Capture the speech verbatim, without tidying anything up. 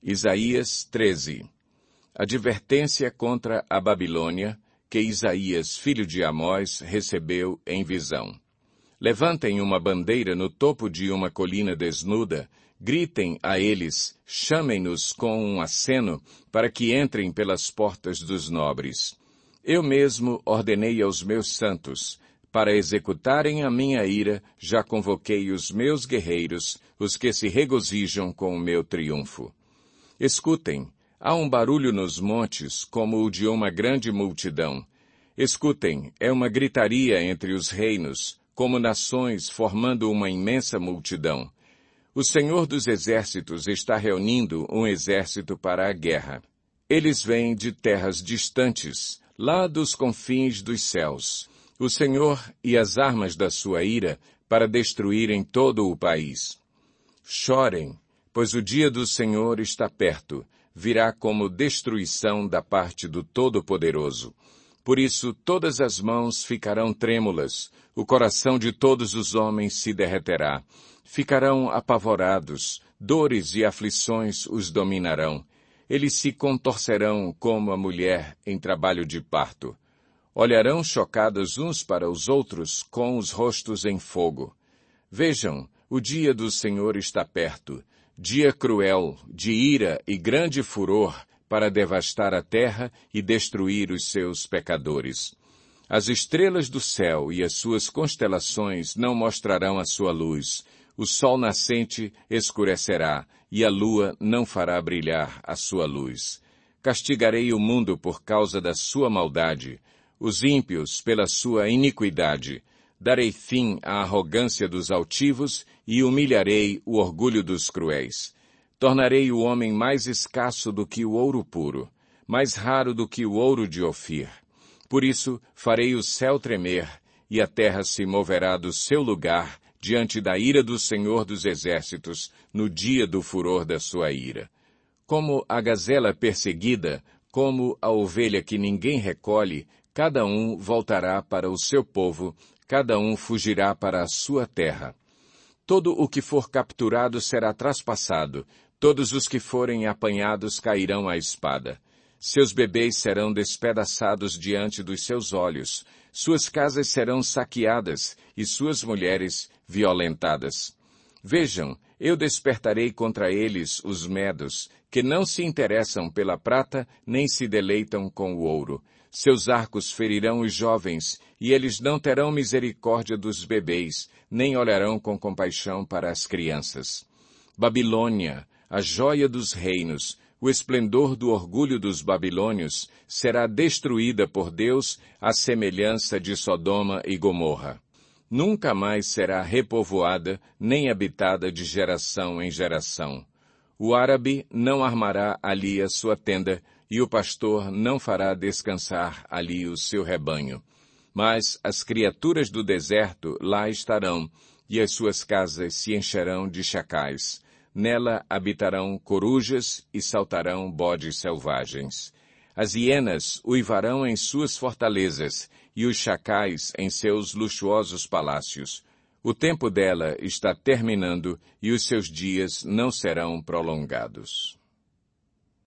Isaías treze. Advertência contra a Babilônia, que Isaías, filho de Amós, recebeu em visão. Levantem uma bandeira no topo de uma colina desnuda, gritem a eles, chamem-nos com um aceno, para que entrem pelas portas dos nobres. Eu mesmo ordenei aos meus santos, para executarem a minha ira, já convoquei os meus guerreiros, os que se regozijam com o meu triunfo. Escutem, há um barulho nos montes, como o de uma grande multidão. Escutem, é uma gritaria entre os reinos, como nações formando uma imensa multidão. O Senhor dos Exércitos está reunindo um exército para a guerra. Eles vêm de terras distantes, lá dos confins dos céus. O Senhor e as armas da sua ira para destruírem todo o país. Chorem, pois o dia do Senhor está perto, virá como destruição da parte do Todo-Poderoso. Por isso todas as mãos ficarão trêmulas, o coração de todos os homens se derreterá. Ficarão apavorados, dores e aflições os dominarão. Eles se contorcerão como a mulher em trabalho de parto. Olharão chocados uns para os outros com os rostos em fogo. Vejam, o dia do Senhor está perto, dia cruel, de ira e grande furor, para devastar a terra e destruir os seus pecadores. As estrelas do céu e as suas constelações não mostrarão a sua luz. O sol nascente escurecerá, e a lua não fará brilhar a sua luz. Castigarei o mundo por causa da sua maldade, os ímpios pela sua iniquidade. Darei fim à arrogância dos altivos e humilharei o orgulho dos cruéis. Tornarei o homem mais escasso do que o ouro puro, mais raro do que o ouro de Ofir. Por isso farei o céu tremer, e a terra se moverá do seu lugar diante da ira do Senhor dos Exércitos, no dia do furor da sua ira. Como a gazela perseguida, como a ovelha que ninguém recolhe, cada um voltará para o seu povo, cada um fugirá para a sua terra. Todo o que for capturado será traspassado, todos os que forem apanhados cairão à espada. Seus bebês serão despedaçados diante dos seus olhos, suas casas serão saqueadas e suas mulheres violentadas. Vejam, eu despertarei contra eles os medos, que não se interessam pela prata nem se deleitam com o ouro. Seus arcos ferirão os jovens, e eles não terão misericórdia dos bebês, nem olharão com compaixão para as crianças. Babilônia, a joia dos reinos, o esplendor do orgulho dos babilônios, será destruída por Deus à semelhança de Sodoma e Gomorra. Nunca mais será repovoada, nem habitada de geração em geração. O árabe não armará ali a sua tenda, e o pastor não fará descansar ali o seu rebanho. Mas as criaturas do deserto lá estarão, e as suas casas se encherão de chacais. Nela habitarão corujas e saltarão bodes selvagens. As hienas uivarão em suas fortalezas, e os chacais em seus luxuosos palácios. O tempo dela está terminando, e os seus dias não serão prolongados.